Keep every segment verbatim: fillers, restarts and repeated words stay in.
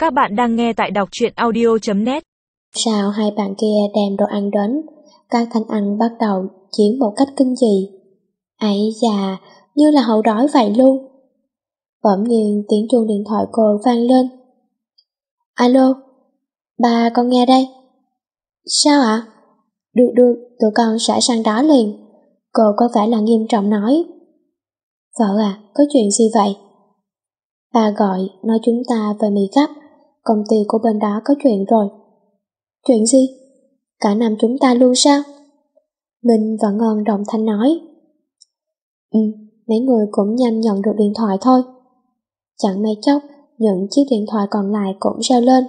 Các bạn đang nghe tại đọc truyện audio chấm net. Sao hai bạn kia đem đồ ăn đến, các thanh ăn bắt đầu chiến một cách kinh dị. Ấy da, như là hậu đói vậy luôn. Bỗng nhiên tiếng chuông điện thoại cô vang lên. Alo, ba con nghe đây. Sao ạ? Được được, tụi con sẽ sang đó liền. Cô có vẻ là nghiêm trọng nói. Vợ à, có chuyện gì vậy? Ba gọi, nói chúng ta về Mỹ gấp. Công ty của bên đó có chuyện rồi. Chuyện gì? Cả năm chúng ta luôn sao? Minh và Ngân đồng thanh nói. Ừ, mấy người cũng nhanh nhận được điện thoại thôi. Chẳng mấy chốc, những chiếc điện thoại còn lại cũng reo lên.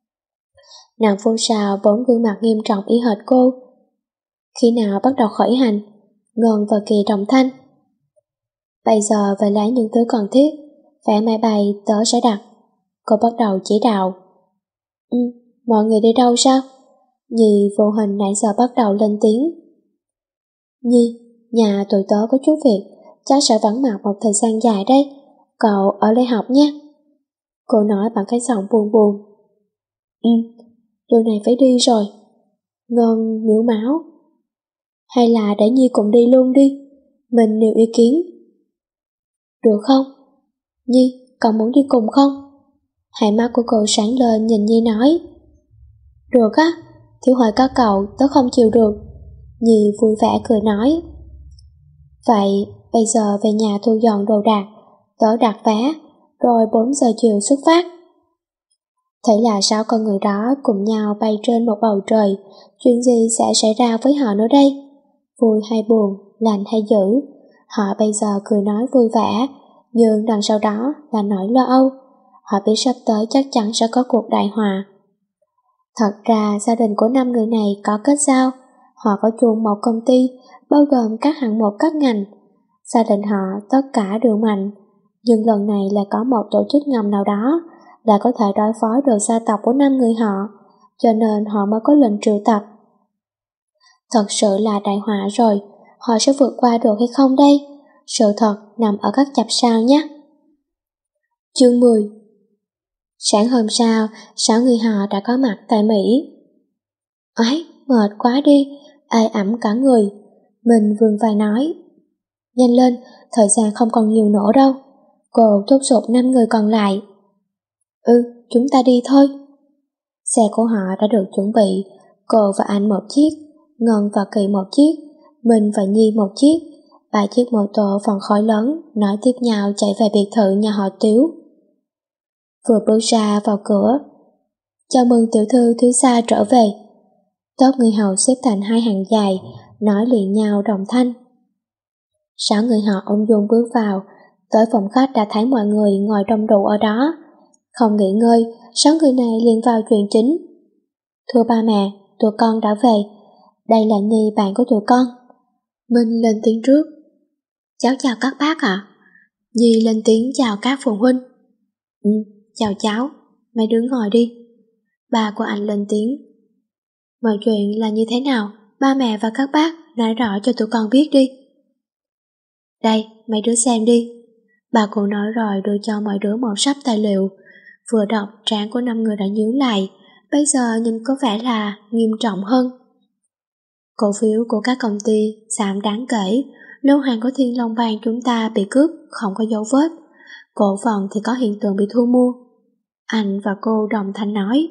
Nàng phun xào bốn gương mặt nghiêm trọng y hệt cô. Khi nào bắt đầu khởi hành? Ngân và Kỳ đồng thanh. Bây giờ phải lấy những thứ cần thiết. Vé máy bay tớ sẽ đặt. Cô bắt đầu chỉ đạo. Ừ, mọi người đi đâu sao? Nhi vô hình nãy giờ bắt đầu lên tiếng. Nhi, nhà tụi tớ có chút việc, cháu sẽ vắng mặt một thời gian dài đây. Cậu ở đây học nhé. Cô nói bằng cái giọng buồn buồn. Ừ, tụi này phải đi rồi. Ngân miếu máu. Hay là để Nhi cùng đi luôn đi. Mình nêu ý kiến. Được không? Nhi, cậu muốn đi cùng không? Hai mắt của cô sáng lên nhìn Nhi nói. Được á, thiếu hỏi các cậu tớ không chịu được. Nhi vui vẻ cười nói. Vậy bây giờ về nhà thu dọn đồ đạc, tớ đặt vé, rồi bốn giờ chiều xuất phát. Thế là sáu con người đó cùng nhau bay trên một bầu trời, chuyện gì sẽ xảy ra với họ nữa đây? Vui hay buồn, lành hay dữ, họ bây giờ cười nói vui vẻ, nhưng đằng sau đó là nỗi lo âu. Họ biết sắp tới chắc chắn sẽ có cuộc đại họa. Thật ra gia đình của năm người này có kết giao, họ có chung một công ty, bao gồm các hạng mục các ngành. Gia đình họ tất cả đều mạnh, nhưng lần này là có một tổ chức ngầm nào đó là có thể đối phó được gia tộc của năm người họ, cho nên họ mới có lệnh triệu tập. Thật sự là đại họa rồi, họ sẽ vượt qua được hay không đây? Sự thật nằm ở các chặp sao nhé. Chương mười. Sáng hôm sau, sáu người họ đã có mặt tại Mỹ. Ấy, mệt quá đi, ai ẩm cả người. Mình vươn vai nói. Nhanh lên, thời gian không còn nhiều nữa đâu. Cô thúc giục năm người còn lại. Ừ, chúng ta đi thôi. Xe của họ đã được chuẩn bị, cô và anh một chiếc, Ngân và Kỳ một chiếc, mình và Nhi một chiếc, ba chiếc mô tô phần khối lớn nói tiếp nhau chạy về biệt thự nhà họ Tiếu. Vừa bước ra vào cửa, chào mừng tiểu thư thiếu gia trở về. Tốt người hầu xếp thành hai hàng dài, nói liền nhau đồng thanh. Sáu người họ ung dung bước vào, tới phòng khách đã thấy mọi người ngồi đông đủ ở đó. Không nghỉ ngơi, sáu người này liền vào chuyện chính. Thưa ba mẹ, tụi con đã về. Đây là Nhi, bạn của tụi con. Minh lên tiếng trước. Cháu chào các bác ạ. À? Nhi lên tiếng chào các phụ huynh. Ừ, chào cháu, mấy đứa ngồi đi. Ba của anh lên tiếng. Mọi chuyện là như thế nào, ba mẹ và các bác nói rõ cho tụi con biết đi. Đây, mấy đứa xem đi. Bà cụ nói rồi đưa cho mọi đứa một sắp tài liệu. Vừa đọc trán của năm người đã nhíu lại, bây giờ nhìn có vẻ là nghiêm trọng hơn. Cổ phiếu của các công ty giảm đáng kể, lô hàng của Thiên Long Bang chúng ta bị cướp không có dấu vết, cổ phần thì có hiện tượng bị thu mua. Anh và cô đồng thanh nói.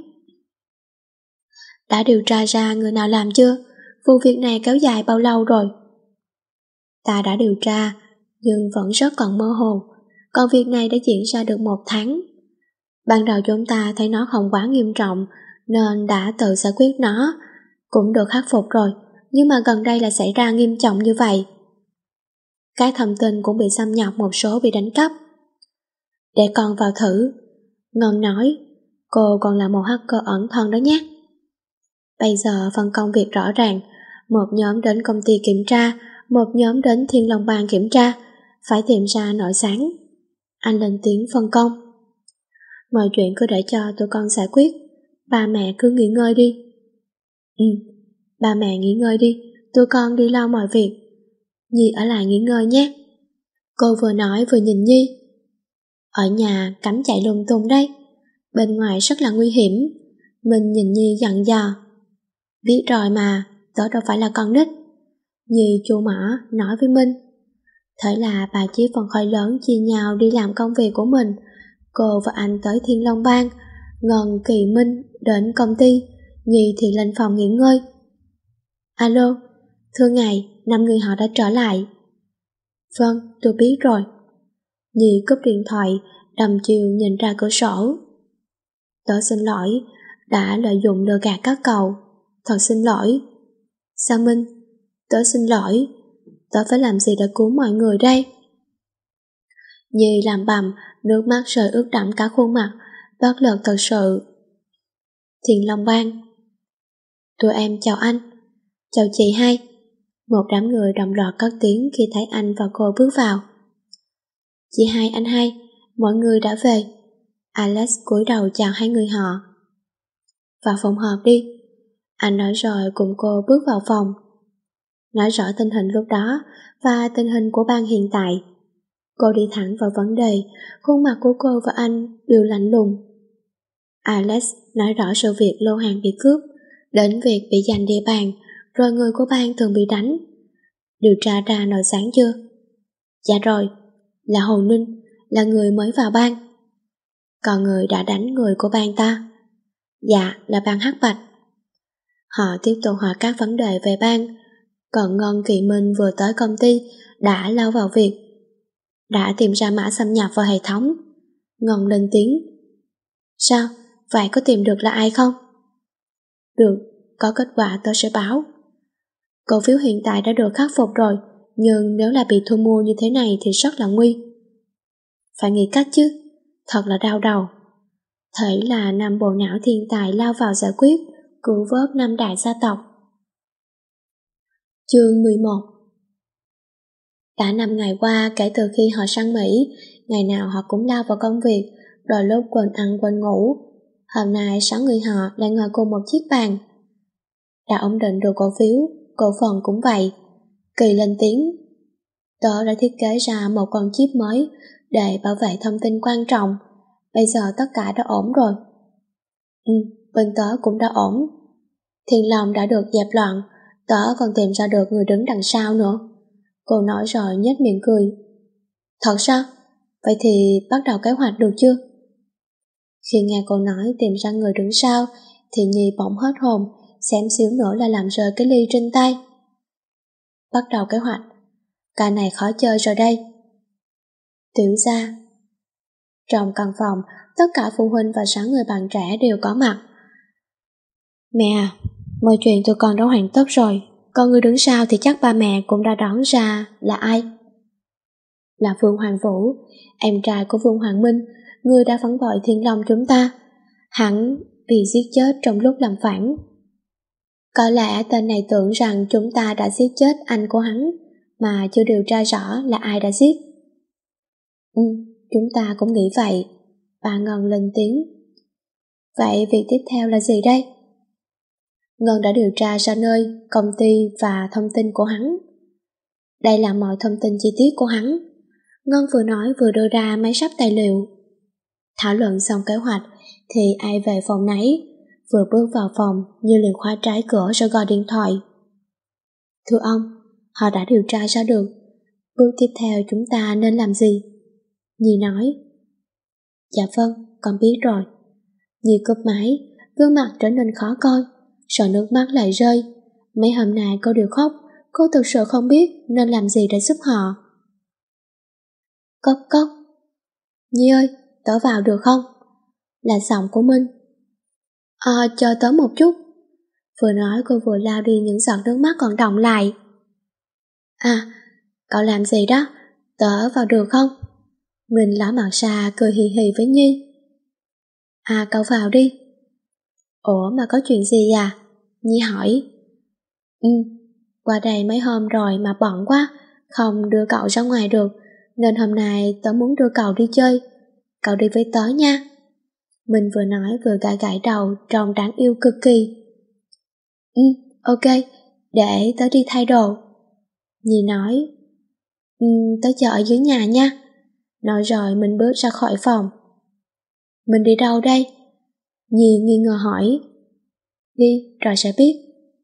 Đã điều tra ra người nào làm chưa? Vụ việc này kéo dài bao lâu rồi? Ta đã điều tra, nhưng vẫn rất còn mơ hồ, còn việc này đã diễn ra được một tháng. Ban đầu chúng ta thấy nó không quá nghiêm trọng, nên đã tự giải quyết nó, cũng được khắc phục rồi, nhưng mà gần đây là xảy ra nghiêm trọng như vậy. Các thông tin cũng bị xâm nhập, một số bị đánh cắp. Để con vào thử. Ngân nói, cô còn là một hacker ẩn thân đó nhé. Bây giờ phân công việc rõ ràng, một nhóm đến công ty kiểm tra, một nhóm đến Thiên Long Bang kiểm tra, phải tìm ra nỗi sáng. Anh lên tiếng phân công. Mọi chuyện cứ để cho tụi con giải quyết, ba mẹ cứ nghỉ ngơi đi. Ừ, ba mẹ nghỉ ngơi đi, tụi con đi lo mọi việc. Nhi ở lại nghỉ ngơi nhé. Cô vừa nói vừa nhìn Nhi. Ở nhà cắm chạy lung tung đấy. bên ngoài rất là nguy hiểm. Mình nhìn Nhi dặn dò. Biết rồi mà, tớ đâu phải là con nít. Nhi chu mỏ nói với Minh. Thế là bà chia phần khối lớn chia nhau đi làm công việc của mình. Cô và anh tới Thiên Long Bang, Ngân, Kỳ, Minh đến công ty, Nhi thì lên phòng nghỉ ngơi. Alo, thưa ngài, năm người họ đã trở lại. Vâng, tôi biết rồi. Nhi cúp điện thoại, đăm chiều nhìn ra cửa sổ. Tớ xin lỗi, đã lợi dụng lừa gạt các cậu. Thật xin lỗi. Sao Minh? Tớ xin lỗi. Tớ phải làm gì để cứu mọi người đây? Nhi làm bầm, nước mắt rơi ướt đẫm cả khuôn mặt, bất lực thật sự. Thiên Long Bang. Tụi em chào anh. Chào chị hai. Một đám người đồng loạt cất tiếng khi thấy anh và cô bước vào. Chị hai, anh hai, mọi người đã về. Alex cúi đầu chào hai người họ. Vào phòng họp đi. Anh nói rồi cùng cô bước vào phòng. Nói rõ tình hình lúc đó và tình hình của bang hiện tại. Cô đi thẳng vào vấn đề, khuôn mặt của cô và anh đều lạnh lùng. Alex nói rõ sự việc lô hàng bị cướp, đến việc bị giành địa bàn, rồi người của bang thường bị đánh. Điều tra ra nổi sáng chưa? Dạ rồi, là Hồ Ninh, là người mới vào bang. Còn người đã đánh người của bang ta? Dạ, là bang Hắc Bạch. Họ tiếp tục hỏi các vấn đề về bang. Còn Ngân, Kỳ, Minh vừa tới công ty đã lao vào việc. Đã tìm ra mã xâm nhập vào hệ thống. Ngân lên tiếng. Sao? Vậy có tìm được là ai không? Được, có kết quả tôi sẽ báo. Cổ phiếu hiện tại đã được khắc phục rồi, nhưng nếu là bị thu mua như thế này thì rất là nguy. Phải nghĩ cách chứ, thật là đau đầu. Thế là năm bộ não thiên tài lao vào giải quyết, cứu vớt năm đại gia tộc. Chương mười một. Đã năm ngày qua kể từ khi họ sang Mỹ, ngày nào họ cũng lao vào công việc, đôi lúc quên ăn quên ngủ. Hôm nay sáu người họ lại ngồi cùng một chiếc bàn. Đã ổn định được cổ phiếu, cổ phần cũng vậy. Kỳ lên tiếng. Tớ đã thiết kế ra một con chip mới để bảo vệ thông tin quan trọng. Bây giờ tất cả đã ổn rồi. Ừ, bên tớ cũng đã ổn. Thiên Long đã được dẹp loạn, tớ còn tìm ra được người đứng đằng sau nữa. Cô nói rồi nhếch miệng cười. Thật sao? Vậy thì bắt đầu kế hoạch được chưa? Khi nghe cô nói tìm ra người đứng sau thì Nhi bỗng hết hồn, xém xíu nữa là làm rơi cái ly trên tay. Bắt đầu kế hoạch. Cái này khó chơi rồi đây. Tiểu gia. Trong căn phòng, tất cả phụ huynh và sáu người bạn trẻ đều có mặt. Mẹ à, mọi chuyện tụi con đã hoàn tất rồi. Còn người đứng sau thì chắc ba mẹ cũng đã đoán ra là ai. Là Vương Hoàng Vũ, em trai của Vương Hoàng Minh, người đã phản bội Thiên Long chúng ta. Hắn bị giết chết trong lúc làm phản. Có lẽ tên này tưởng rằng chúng ta đã giết chết anh của hắn, mà chưa điều tra rõ là ai đã giết. Ừ, chúng ta cũng nghĩ vậy. Bà Ngân lên tiếng. Vậy việc tiếp theo là gì đây? Ngân đã điều tra ra nơi, công ty và thông tin của hắn. Đây là mọi thông tin chi tiết của hắn. Ngân vừa nói vừa đưa ra mấy sắp tài liệu. Thảo luận xong kế hoạch thì ai về phòng nấy. Vừa bước vào phòng như liền khóa trái cửa rồi gọi điện thoại. Thưa ông, họ đã điều tra ra được. Bước tiếp theo chúng ta nên làm gì? Nhi nói. Dạ vâng, con biết rồi. Nhi cúp máy, gương mặt trở nên khó coi, sợ nước mắt lại rơi. Mấy hôm nay cô đều khóc, cô thực sự không biết nên làm gì để giúp họ. Cốc cốc. Nhi ơi, tớ vào được không? Là giọng của Minh. Ờ, à, chờ tớ một chút. Vừa nói cô vừa lao đi những giọt nước mắt còn đọng lại. À, cậu làm gì đó? Tớ vào được không? Mình ló mặt ra cười hì hì với Nhi. À, cậu vào đi. Ủa mà có chuyện gì à? Nhi hỏi. Ừ, qua đây mấy hôm rồi mà bận quá, không đưa cậu ra ngoài được, nên hôm nay tớ muốn đưa cậu đi chơi. Cậu đi với tớ nha. Mình vừa nói vừa gãi gãi đầu trông đáng yêu cực kỳ. Ừ, ok, để tớ đi thay đồ. Nhi nói. Ừ, tớ chờ ở dưới nhà nha. Nói rồi mình bước ra khỏi phòng. Mình đi đâu đây? Nhi nghi ngờ hỏi. Đi, rồi sẽ biết.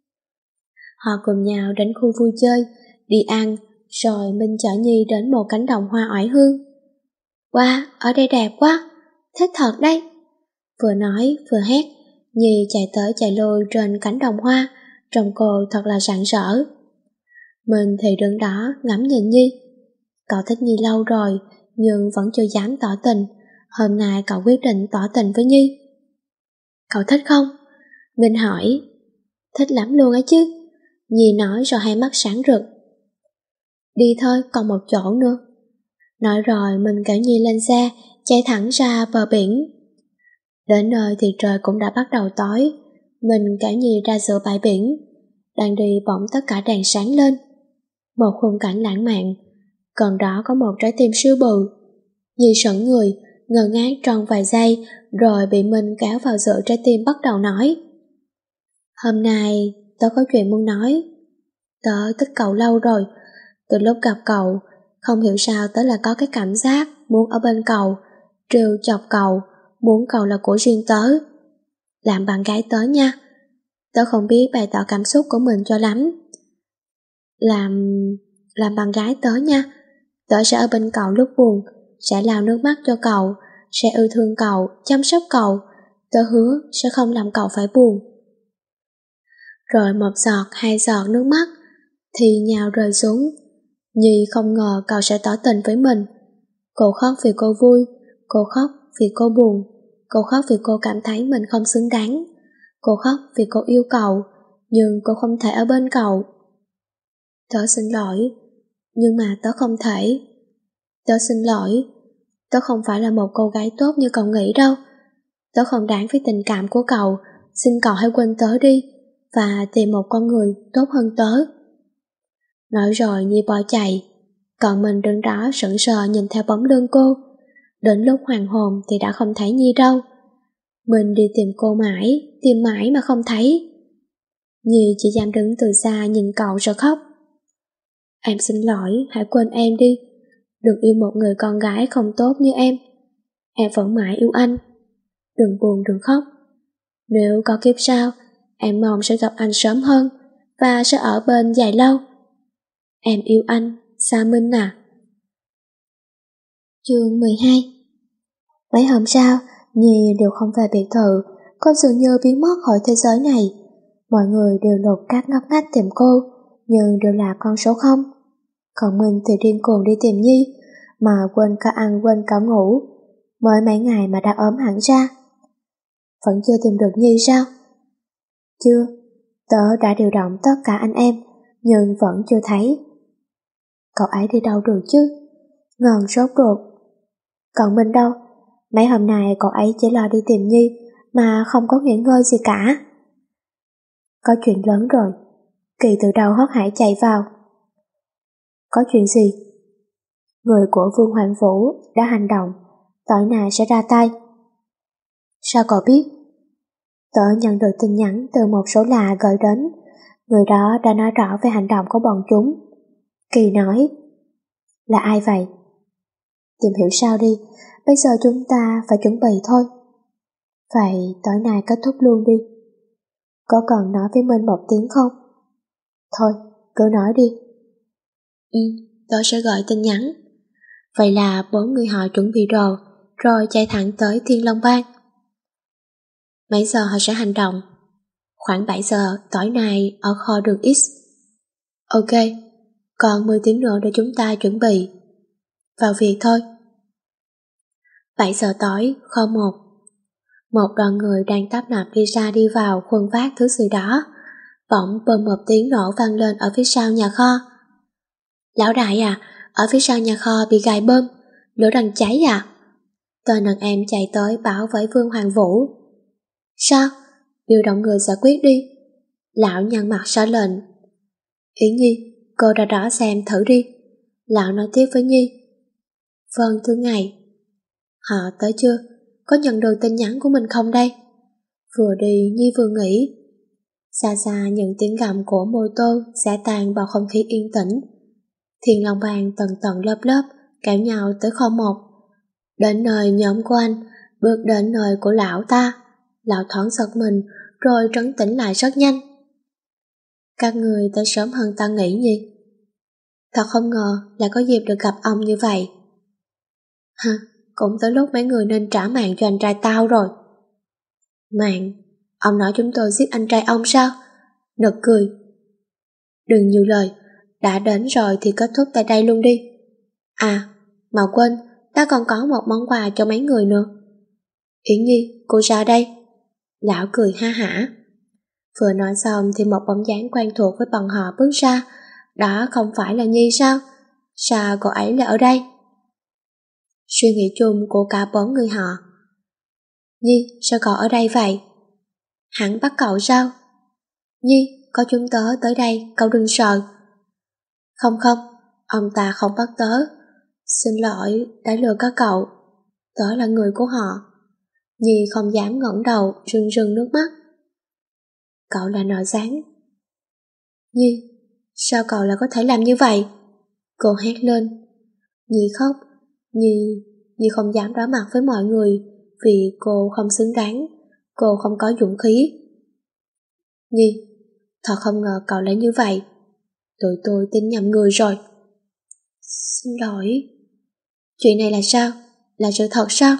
Họ cùng nhau đến khu vui chơi, đi ăn, rồi Minh chở Nhi đến một cánh đồng hoa oải hương. Wow, ở đây đẹp quá, thích thật đấy. Vừa nói vừa hét, Nhi chạy tới chạy lui trên cánh đồng hoa, trông cô thật là rạng rỡ. Mình thì đứng đó ngắm nhìn Nhi. Cậu thích Nhi lâu rồi, nhưng vẫn chưa dám tỏ tình. Hôm nay cậu quyết định tỏ tình với Nhi. Cậu thích không? Minh hỏi. Thích lắm luôn ấy chứ. Nhi nói rồi hai mắt sáng rực. Đi thôi, còn một chỗ nữa. Nói rồi mình kéo Nhi lên xe, chạy thẳng ra bờ biển. Đến nơi thì trời cũng đã bắt đầu tối. Mình kéo Nhi ra giữa bãi biển. Đang đi bỗng tất cả đèn sáng lên. Một khung cảnh lãng mạn. Gần đó có một trái tim siêu bự. Nhi sững người, ngơ ngác tròn vài giây, rồi bị Minh kéo vào giữa trái tim bắt đầu nói. Hôm nay tớ có chuyện muốn nói. Tớ thích cậu lâu rồi. Từ lúc gặp cậu, không hiểu sao tớ là có cái cảm giác muốn ở bên cậu, trêu chọc cậu, muốn cậu là của riêng tớ. Làm bạn gái tớ nha. Tớ không biết bày tỏ cảm xúc của mình cho lắm. Làm... làm bạn gái tớ nha. Tớ sẽ ở bên cậu lúc buồn, sẽ lau nước mắt cho cậu, sẽ yêu thương cậu, chăm sóc cậu. Tớ hứa sẽ không làm cậu phải buồn. Rồi một giọt, hai giọt nước mắt thì nhào rơi xuống. Nhi không ngờ cậu sẽ tỏ tình với mình. Cô khóc vì cô vui, cô khóc vì cô buồn, cô khóc vì cô cảm thấy mình không xứng đáng. Cô khóc vì cô yêu cậu, nhưng cô không thể ở bên cậu. Tớ xin lỗi, nhưng mà tớ không thể. Tớ xin lỗi, tớ không phải là một cô gái tốt như cậu nghĩ đâu. Tớ không đáng với tình cảm của cậu, xin cậu hãy quên tớ đi, và tìm một con người tốt hơn tớ. Nói rồi Nhi bỏ chạy, còn mình đứng đó sững sờ nhìn theo bóng lưng cô. Đến lúc hoàng hồn thì đã không thấy Nhi đâu. Mình đi tìm cô mãi, tìm mãi mà không thấy. Nhi chỉ dám đứng từ xa nhìn cậu rồi khóc. Em xin lỗi, hãy quên em đi. Đừng yêu một người con gái không tốt như em. Em vẫn mãi yêu anh. Đừng buồn, đừng khóc. Nếu có kiếp sau, em mong sẽ gặp anh sớm hơn và sẽ ở bên dài lâu. Em yêu anh, Sa Minh à. Chương mười hai. Mấy hôm sau, Nhi đều không về biệt thự. Cô dường như biến mất khỏi thế giới này. Mọi người đều lục cát ngóc ngách tìm cô, nhưng đều là con số không. Còn mình thì điên cuồng đi tìm Nhi, mà quên cả ăn quên cả ngủ. Mới mấy ngày mà đã ốm hẳn ra. Vẫn chưa tìm được Nhi sao? Chưa, tớ đã điều động tất cả anh em, nhưng vẫn chưa thấy. Cậu ấy đi đâu được chứ? Ngần sốt ruột. Còn mình đâu? Mấy hôm nay cậu ấy chỉ lo đi tìm Nhi, mà không có nghỉ ngơi gì cả. Có chuyện lớn rồi. Kỳ từ đầu hớt hải chạy vào. Có chuyện gì? Người của Vương Hoàng Vũ đã hành động, tối nay sẽ ra tay. Sao cậu biết? Tớ nhận được tin nhắn từ một số lạ gửi đến. Người đó đã nói rõ về hành động của bọn chúng. Kỳ nói. Là ai vậy? Tìm hiểu sao đi, bây giờ chúng ta phải chuẩn bị thôi. Vậy tối nay kết thúc luôn đi. Có cần nói với mình một tiếng không? Thôi, cứ nói đi. Ừ, tớ sẽ gọi tin nhắn. Vậy là bốn người họ chuẩn bị đồ, rồi chạy thẳng tới Thiên Long Bang. Mấy giờ họ sẽ hành động? Khoảng bảy giờ tối nay ở kho đường X. Ok, còn mười tiếng nữa để chúng ta chuẩn bị. Vào việc thôi. bảy giờ tối, kho một. Một đoàn người đang tấp nập đi ra đi vào khuân vác thứ gì đó. Bỗng bơm một tiếng nổ vang lên ở phía sau nhà kho. Lão đại à, ở phía sau nhà kho bị gài bơm, lửa đang cháy à? Tên đàn em chạy tới bảo với Vương Hoàng Vũ. Sao? Điều động người giải quyết đi. Lão nhăn mặt ra lệnh. Yến Nhi, cô ra đó xem thử đi. Lão nói tiếp với Nhi. Vâng, thưa ngài. Họ tới chưa? Có nhận được tin nhắn của mình không đây? Vừa đi Nhi vừa nghĩ. Xa xa những tiếng gầm của mô tô xả tan vào không khí yên tĩnh. Thiên Long Bang tầng tầng lớp lớp kéo nhau tới kho một. Đến nơi nhóm của anh, bước đến nơi của lão ta. Lão thoáng giật mình, rồi trấn tĩnh lại rất nhanh. Các người tới sớm hơn ta nghĩ nhỉ? Thật không ngờ là có dịp được gặp ông như vậy. Ha, cũng tới lúc mấy người nên trả mạng cho anh trai tao rồi. Mạng? Ông nói chúng tôi giết anh trai ông sao? Nực cười. Đừng nhiều lời, đã đến rồi thì kết thúc tại đây luôn đi. À, mà quên, ta còn có một món quà cho mấy người nữa. Yến Nhi, cô ra đây. Lão cười ha hả. Vừa nói xong thì một bóng dáng quen thuộc với bọn họ bước ra. Đó không phải là Nhi sao? Sao cô ấy lại ở đây? Suy nghĩ chung của cả bốn người họ. Nhi, sao cậu ở đây vậy? Hắn bắt cậu sao? Nhi, có chúng tớ tới đây, cậu đừng sợ. Không không, ông ta không bắt tớ. Xin lỗi, đã lừa các cậu. Tớ là người của họ. Nhi không dám ngẩng đầu, rưng rưng nước mắt. Cậu là nội gián. Nhi, sao cậu lại có thể làm như vậy? Cô hét lên. Nhi khóc. Nhi, Nhi không dám đối mặt với mọi người vì cô không xứng đáng. Cô không có dũng khí. Nhi, thật không ngờ cậu lại như vậy. Tụi tôi tin nhầm người rồi. Xin lỗi. Chuyện này là sao? Là sự thật sao?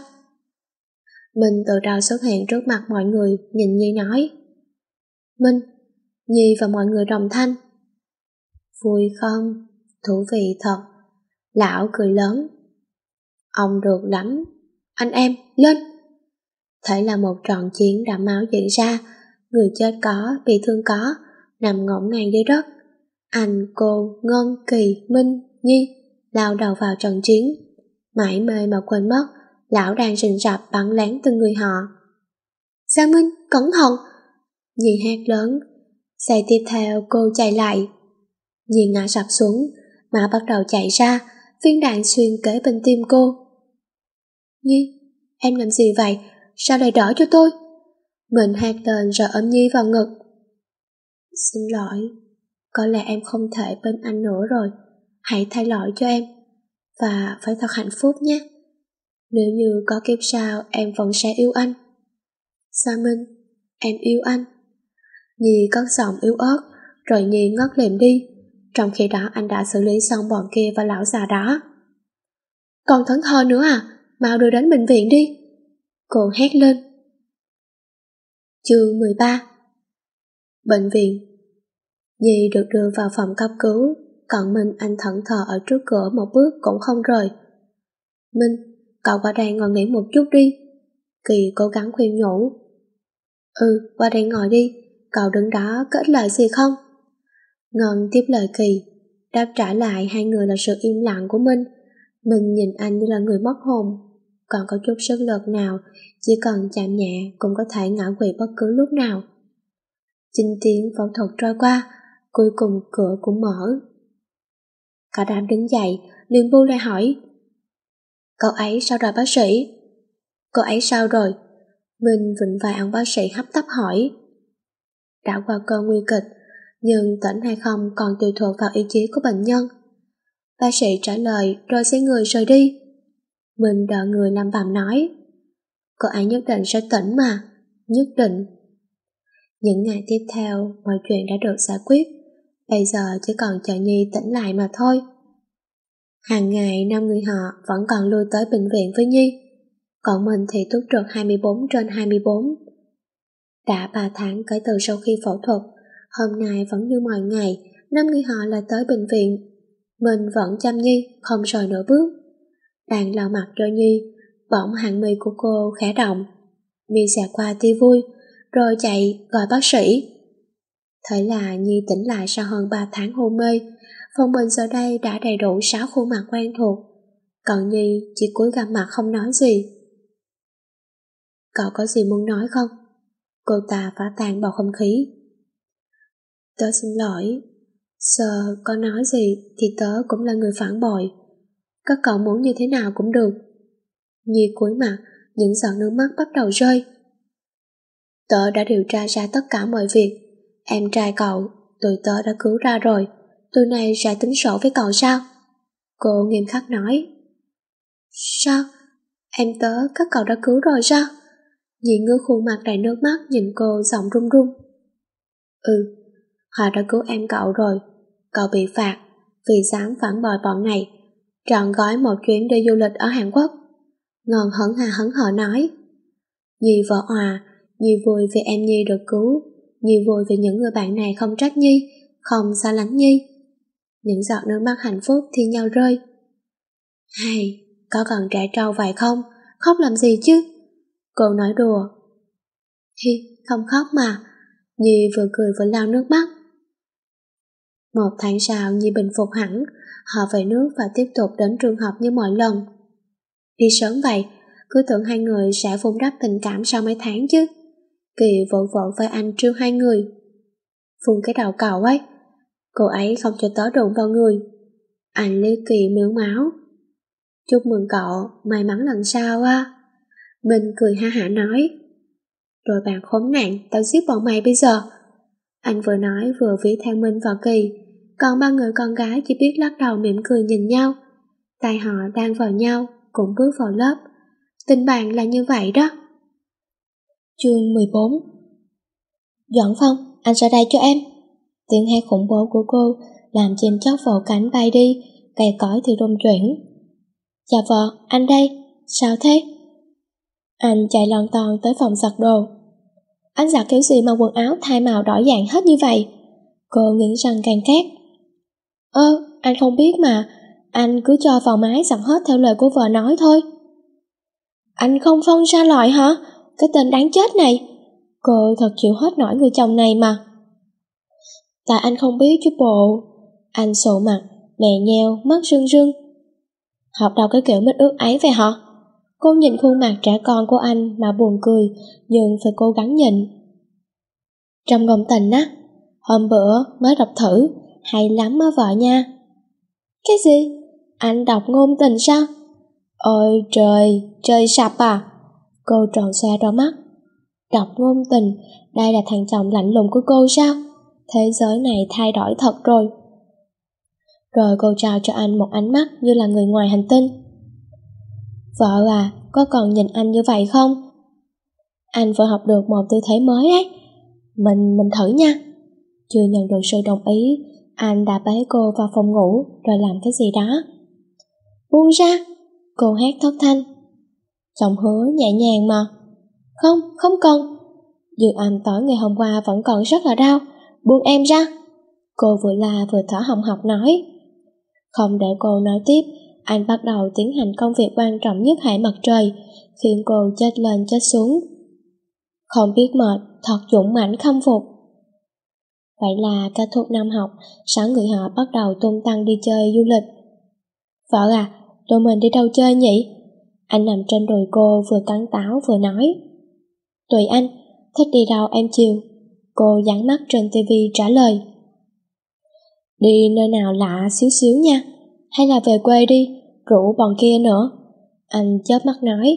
Minh từ đầu xuất hiện trước mặt mọi người, nhìn Nhi nói. Minh, Nhi và mọi người đồng thanh. Vui không? Thú vị thật. Lão cười lớn. Ông được lắm. Anh em, lên! Thế là một trận chiến đẫm máu diễn ra. Người chết có, bị thương có, nằm ngổn ngang dưới đất. Anh, cô, Ngân, Kỳ, Minh, Nhi lao đầu vào trận chiến. Mãi mê mà quên mất lão đang rình rập bắn lén từng người họ. Giang Minh, cẩn thận! Nhi hét lớn. Giây tiếp theo cô chạy lại. Nhi ngã sập xuống, mà bắt đầu chạy ra, viên đạn xuyên kế bên tim cô. Nhi, em làm gì vậy? Sao lại đỡ cho tôi? Mình hét lên rồi ôm Nhi vào ngực. Xin lỗi, có lẽ em không thể bên anh nữa rồi. Hãy thay lỗi cho em, và phải thật hạnh phúc nhé. Nếu như có kiếp sau em vẫn sẽ yêu anh. Sa Minh, em yêu anh. Nhi cất giọng yếu ớt, rồi Nhi ngất lịm đi. Trong khi đó anh đã xử lý xong bọn kia và lão già đó. Còn thẫn thờ nữa à? Mau đưa đến bệnh viện đi. Cô hét lên. Chương mười ba. Bệnh viện. Nhi được đưa vào phòng cấp cứu, còn Minh anh thẫn thờ ở trước cửa một bước cũng không rời. Minh, cậu qua đây ngồi nghỉ một chút đi. Kỳ cố gắng khuyên nhủ. Ừ, qua đây ngồi đi, cậu đứng đó có ích lợi gì không? Ngân tiếp lời Kỳ, đáp trả lại hai người là sự im lặng của Minh. Mình nhìn anh như là người mất hồn, còn có chút sức lực nào, chỉ cần chạm nhẹ cũng có thể ngã quỵ bất cứ lúc nào. Chín tiếng phẫu thuật trôi qua, cuối cùng cửa cũng mở. Cả đám đứng dậy, liền bu lại hỏi. Cậu ấy sao rồi bác sĩ? Cô ấy sao rồi? Mình vịnh vai ông bác sĩ hấp tấp hỏi. Đã qua cơn nguy kịch, nhưng tỉnh hay không còn tùy thuộc vào ý chí của bệnh nhân. Bác sĩ trả lời rồi xoay người rời đi. Mình đợi người lẩm bẩm nói. Cô ấy nhất định sẽ tỉnh mà, nhất định. Những ngày tiếp theo, mọi chuyện đã được giải quyết. Bây giờ chỉ còn chờ Nhi tỉnh lại mà thôi. Hàng ngày năm người họ vẫn còn lui tới bệnh viện với Nhi, còn mình thì túc trực hai mươi bốn trên hai mươi bốn. Đã ba tháng kể từ sau khi phẫu thuật, hôm nay vẫn như mọi ngày, năm người họ lại tới bệnh viện. Mình vẫn chăm Nhi, không rời nửa bước. Đang lau mặt cho Nhi, bỗng hàng mi của cô khẽ động. Mi xẹt qua tia vui, rồi chạy gọi bác sĩ. Thế là Nhi tỉnh lại sau hơn ba tháng hôn mê. Phòng bệnh giờ đây đã đầy đủ sáu khuôn mặt quen thuộc, còn Nhi chỉ cúi gằm mặt không nói gì. Cậu có gì muốn nói không? Cô ta phá tan bầu không khí. Tớ xin lỗi, giờ có nói gì thì tớ cũng là người phản bội. Các cậu muốn như thế nào cũng được. Nhi cúi mặt, những giọt nước mắt bắt đầu rơi. Tớ đã điều tra ra tất cả mọi việc. Em trai cậu, tụi tớ đã cứu ra rồi. Tụi này sẽ tính sổ với cậu sao? Cô nghiêm khắc nói. Sao? Em tớ các cậu đã cứu rồi sao? Dì ngước khuôn mặt đầy nước mắt nhìn cô, giọng run run. Ừ, họ đã cứu em cậu rồi. Cậu bị phạt vì dám phản bội bọn này, trọn gói một chuyến đi du lịch ở Hàn Quốc. Ngân hững hà hững hờ nói. Dì vợ Hòa, dì vui vì em Nhi được cứu, dì vui vì những người bạn này không trách Nhi, không xa lánh Nhi. Những giọt nước mắt hạnh phúc thi nhau rơi. Hay, có cần trẻ trâu vậy không? Khóc làm gì chứ? Cô nói đùa. Hi, không khóc mà. Nhi vừa cười vừa lau nước mắt. Một tháng sau Nhi bình phục hẳn, họ về nước và tiếp tục đến trường học như mọi lần. Đi sớm vậy, cứ tưởng hai người sẽ vun đắp tình cảm sau mấy tháng chứ. Kỳ vỗ vỗ với anh trêu hai người. Phun cái đầu cậu ấy, cô ấy không cho tớ đụng vào người. Anh liếc Kỳ mếu máu. Chúc mừng cậu, may mắn lần sau á. Minh cười ha hả nói. Rồi bạn khốn nạn, tao giết bọn mày bây giờ. Anh vừa nói vừa ví theo Minh vào Kỳ, còn ba người con gái chỉ biết lắc đầu mỉm cười nhìn nhau. Tay họ đang vào nhau, cũng bước vào lớp. Tình bạn là như vậy đó. Chương mười bốn. Doãn Phong, anh ra đây cho em. Tiếng hét khủng bố của cô làm chim chóc vỗ cánh bay đi, cây cối thì rung chuyển. Dạ vợ, anh đây, sao thế? Anh chạy lon ton tới phòng giặt đồ. Anh giặt kiểu gì mà quần áo thay màu đổi dạng hết như vậy? Cô nghiến răng càng két. Ơ, anh không biết mà, anh cứ cho vào máy giặt hết theo lời của vợ nói thôi. Anh không phân ra loại hả? Cái tên đáng chết này. Cô thật chịu hết nổi người chồng này mà. Tại anh không biết chứ bộ. Anh sụ mặt, mè nheo, mắt rưng rưng. Học đâu cái kiểu mít ướt ấy về hả? Cô nhìn khuôn mặt trẻ con của anh mà buồn cười, nhưng phải cố gắng nhìn. Trong ngôn tình á, hôm bữa mới đọc thử, hay lắm á vợ nha. Cái gì? Anh đọc ngôn tình sao? Ôi trời, trời sập à? Cô tròn xoe đôi mắt. Đọc ngôn tình, đây là thằng chồng lạnh lùng của cô sao? Thế giới này thay đổi thật rồi. Rồi cô trao cho anh một ánh mắt như là người ngoài hành tinh. Vợ à, có còn nhìn anh như vậy không? Anh vừa học được một tư thế mới ấy. Mình, mình thử nha. Chưa nhận được sự đồng ý, anh đã bế cô vào phòng ngủ rồi làm cái gì đó. Buông ra, cô hét thất thanh. Giọng hứa nhẹ nhàng mà. Không, không cần. Dư âm tối ngày hôm qua vẫn còn rất là đau. Buông em ra. Cô vừa la vừa thở hồng hộc nói. Không để cô nói tiếp, anh bắt đầu tiến hành công việc quan trọng nhất hệ mặt trời, khiến cô chết lên chết xuống. Không biết mệt, thật dũng mãnh khâm phục. Vậy là kết thúc năm học, sáu người họ bắt đầu tung tăng đi chơi du lịch. Vợ à, tụi mình đi đâu chơi nhỉ? Anh nằm trên đùi cô vừa cắn táo vừa nói. Tùy anh, thích đi đâu em chiều. Cô dán mắt trên tivi trả lời. Đi nơi nào lạ xíu xíu nha, hay là về quê đi, rủ bọn kia nữa. Anh chớp mắt nói.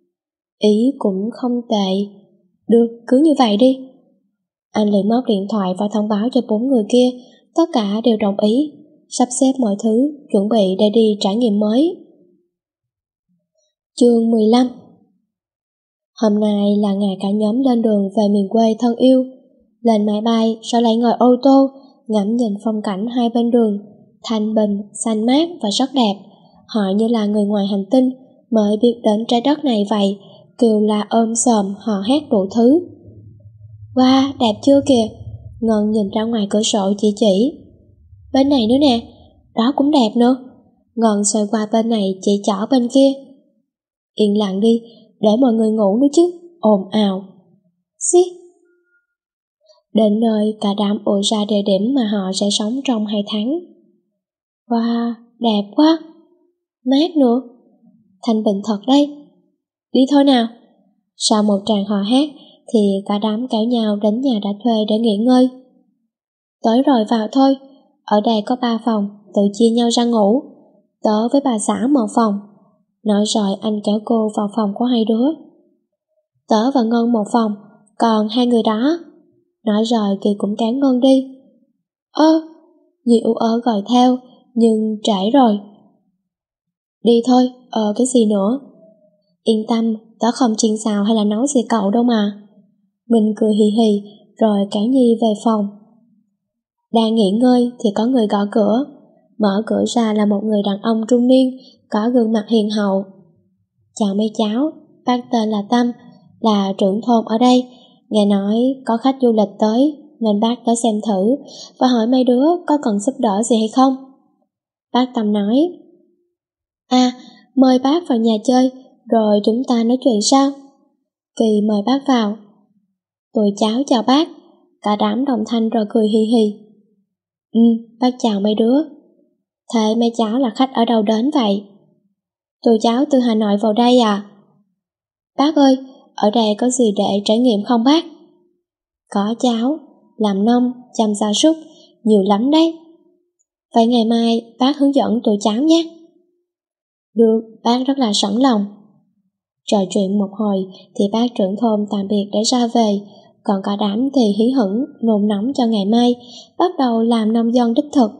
Ý cũng không tệ. Được, cứ như vậy đi. Anh liền móc điện thoại và thông báo cho bốn người kia, tất cả đều đồng ý, sắp xếp mọi thứ, chuẩn bị để đi trải nghiệm mới. Chương mười lăm. Hôm nay là ngày cả nhóm lên đường về miền quê thân yêu. Lên máy bay, sau lại ngồi ô tô, ngắm nhìn phong cảnh hai bên đường, thanh bình, xanh mát và rất đẹp. Họ như là người ngoài hành tinh mới biết đến trái đất này vậy, kêu là ôm xòm, hò hét đủ thứ. Wow, đẹp chưa kìa? Ngân nhìn ra ngoài cửa sổ chỉ chỉ. Bên này nữa nè, đó cũng đẹp nữa. Ngân xoay qua bên này chỉ chỏ bên kia. Yên lặng đi, để mọi người ngủ nữa chứ, ồn ào. Xí. Đến nơi cả đám ùa ra địa điểm mà họ sẽ sống trong hai tháng. Wow, đẹp quá. Mát nữa. Thanh bình thật đây. Đi thôi nào. Sau một tràng hò hét thì cả đám kéo nhau đến nhà đã thuê để nghỉ ngơi. Tới rồi vào thôi. Ở đây có ba phòng, tự chia nhau ra ngủ. Tớ với bà xã một phòng. Nói rồi anh kéo cô vào phòng của hai đứa. Tớ và Ngân một phòng, còn hai người đó. Nói rồi Kỳ cũng kéo Ngân đi. Ơ, Dì ú ớ gọi theo, nhưng trễ rồi. Đi thôi, ờ cái gì nữa? Yên tâm, tớ không chiên xào hay là nấu gì cậu đâu mà. Mình cười hì hì rồi kéo Nhi về phòng. Đang nghỉ ngơi thì có người gõ cửa. Mở cửa ra là một người đàn ông trung niên, có gương mặt hiền hậu. Chào mấy cháu, bác tên là Tâm, là trưởng thôn ở đây. Nghe nói có khách du lịch tới nên bác tới xem thử và hỏi mấy đứa có cần giúp đỡ gì hay không. Bác Tâm nói, à, mời bác vào nhà chơi rồi chúng ta nói chuyện sao? Kỳ mời bác vào. Tụi cháu chào bác, cả đám đồng thanh rồi cười hì hì. Ừ, bác chào mấy đứa. Thế mấy cháu là khách ở đâu đến vậy? Tụi cháu từ Hà Nội vào đây à? Bác ơi, ở đây có gì để trải nghiệm không bác? Có cháu, làm nông, chăm gia súc, nhiều lắm đấy. Vậy ngày mai bác hướng dẫn tụi cháu nhé. Được, bác rất là sẵn lòng. Trò chuyện một hồi thì bác trưởng thôn tạm biệt để ra về, còn cả đám thì hí hửng, nôn nóng cho ngày mai, bắt đầu làm nông dân đích thực.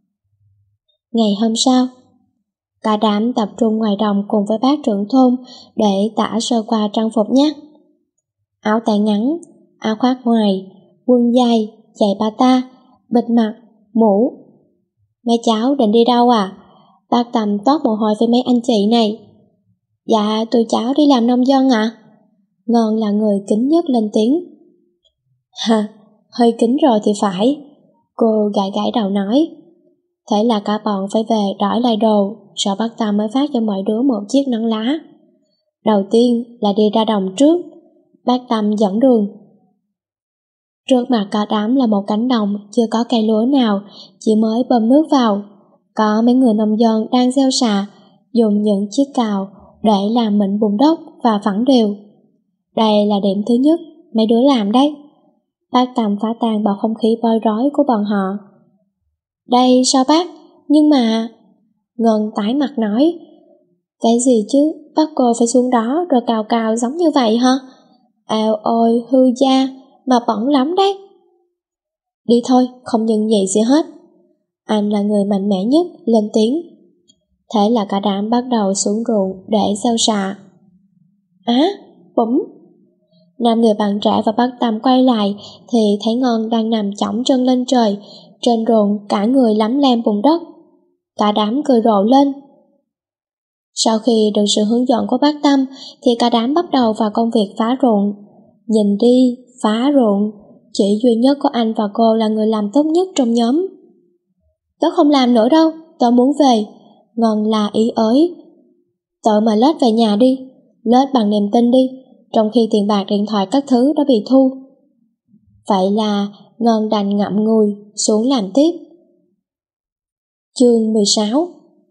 Ngày hôm sau, cả đám tập trung ngoài đồng cùng với bác trưởng thôn để tả sơ qua trang phục nhé. Áo tay ngắn, áo khoác ngoài, quần dài, giày bata, bịt mặt, mũ. Mấy cháu định đi đâu à? Bác Tâm toát mồ hôi với mấy anh chị này. Dạ, tụi cháu đi làm nông dân ạ. À? Ngân là người kính nhất lên tiếng. Ha, hơi kính rồi thì phải. Cô gãi gãi đầu nói. Thế là cả bọn phải về đổi lại đồ, rồi bác Tâm mới phát cho mọi đứa một chiếc nón lá. Đầu tiên là đi ra đồng trước, bác Tâm dẫn đường. Trước mặt cả đám là một cánh đồng chưa có cây lúa nào, chỉ mới bơm nước vào. Có mấy người nông dân đang gieo xạ, dùng những chiếc cào để làm mịn bùn đất và phẳng đều. Đây là điểm thứ nhất, mấy đứa làm đấy. Bác Tâm phá tan bầu không khí bối rối của bọn họ. Đây sao bác? Nhưng mà... Ngân tái mặt nói. Cái gì chứ, bác cô phải xuống đó rồi cào cào giống như vậy hả? Ào ôi, hư da, mà bẩn lắm đấy. Đi thôi, không nhân nhị gì hết. Anh là người mạnh mẽ nhất, lên tiếng. Thế là cả đám bắt đầu xuống ruộng để gieo xạ. Á, à, bụm. Năm người bạn trẻ và bác Tâm quay lại thì thấy Ngân đang nằm chỏng chân lên trời, trên ruộng cả người lấm lem bùn đất. Cả đám cười rộ lên. Sau khi được sự hướng dẫn của bác Tâm thì cả đám bắt đầu vào công việc phá ruộng. Nhìn đi, phá ruộng, chỉ duy nhất của anh và cô là người làm tốt nhất trong nhóm. Tớ không làm nữa đâu, tớ muốn về. Ngân là ý ới. Tớ mà lết về nhà đi, lết bằng niềm tin đi, trong khi tiền bạc điện thoại các thứ đã bị thu. Vậy là Ngân đành ngậm ngùi xuống làm tiếp. Chương mười sáu.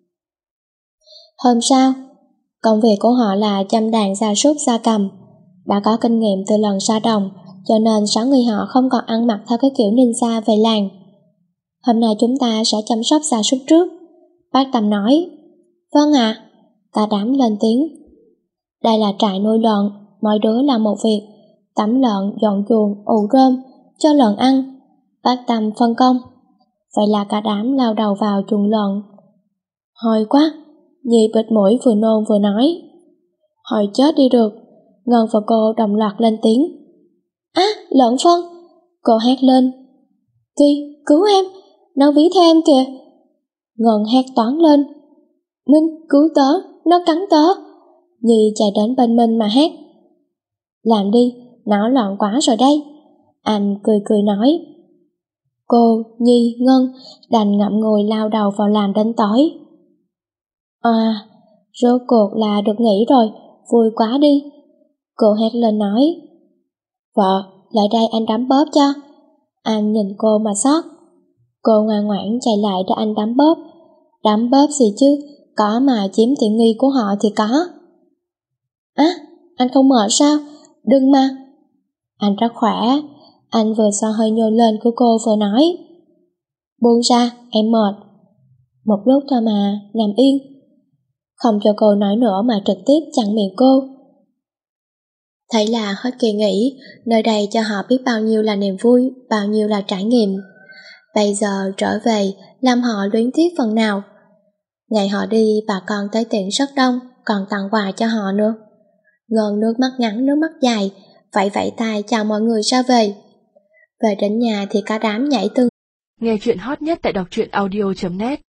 Hôm sau, công việc của họ là chăm đàn gia súc gia cầm. Đã có kinh nghiệm từ lần ra đồng, cho nên sáu người họ không còn ăn mặc theo cái kiểu ninja về làng. Hôm nay chúng ta sẽ chăm sóc gia súc trước, bác Tâm nói. Vâng ạ. À. Cả đám lên tiếng. Đây là trại nuôi lợn, mỗi đứa làm một việc. Tắm lợn, dọn chuồng, ủ rơm, cho lợn ăn. Bác Tâm phân công. Vậy là cả đám lao đầu vào chuồng lợn. Hồi quá, Nhi bịt mũi vừa nôn vừa nói. Hồi chết đi được. Ngân và cô đồng loạt lên tiếng. Á, à, lợn phân. Cô hét lên. Kỳ, cứu em, nó ví theo em kìa. Ngân hét toáng lên. Minh, cứu tớ, nó cắn tớ. Nhi chạy đến bên Minh mà hét. Làm đi, nó loạn quá rồi đây. Anh cười cười nói. Cô, Nhi, Ngân đành ngậm ngùi lao đầu vào làm đến tối. À, rốt cuộc là được nghỉ rồi, vui quá đi. Cô hét lên nói. Vợ, lại đây anh đấm bóp cho. Anh nhìn cô mà xót. Cô ngoan ngoãn chạy lại để anh đấm bóp. Đấm bóp gì chứ, có mà chiếm tiện nghi của họ thì có. Á, à, anh không mệt sao? Đừng mà. Anh rất khỏe. Anh vừa xoa hơi nhô lên của cô vừa nói. Buông ra, em mệt. Một lúc thôi mà, nằm yên. Không cho cô nói nữa mà trực tiếp chặn miệng cô. Thấy là hết kỳ nghỉ, nơi đây cho họ biết bao nhiêu là niềm vui, bao nhiêu là trải nghiệm. Bây giờ trở về, làm họ luyến tiếc phần nào. Ngày họ đi bà con tới tiệm rất đông, còn tặng quà cho họ nữa. Ngân nước mắt ngắn nước mắt dài, vẫy vẫy tay chào mọi người ra về. Về đến nhà thì cả đám nhảy tưng. Nghe chuyện hot nhất tại đọc truyện audio chấm net.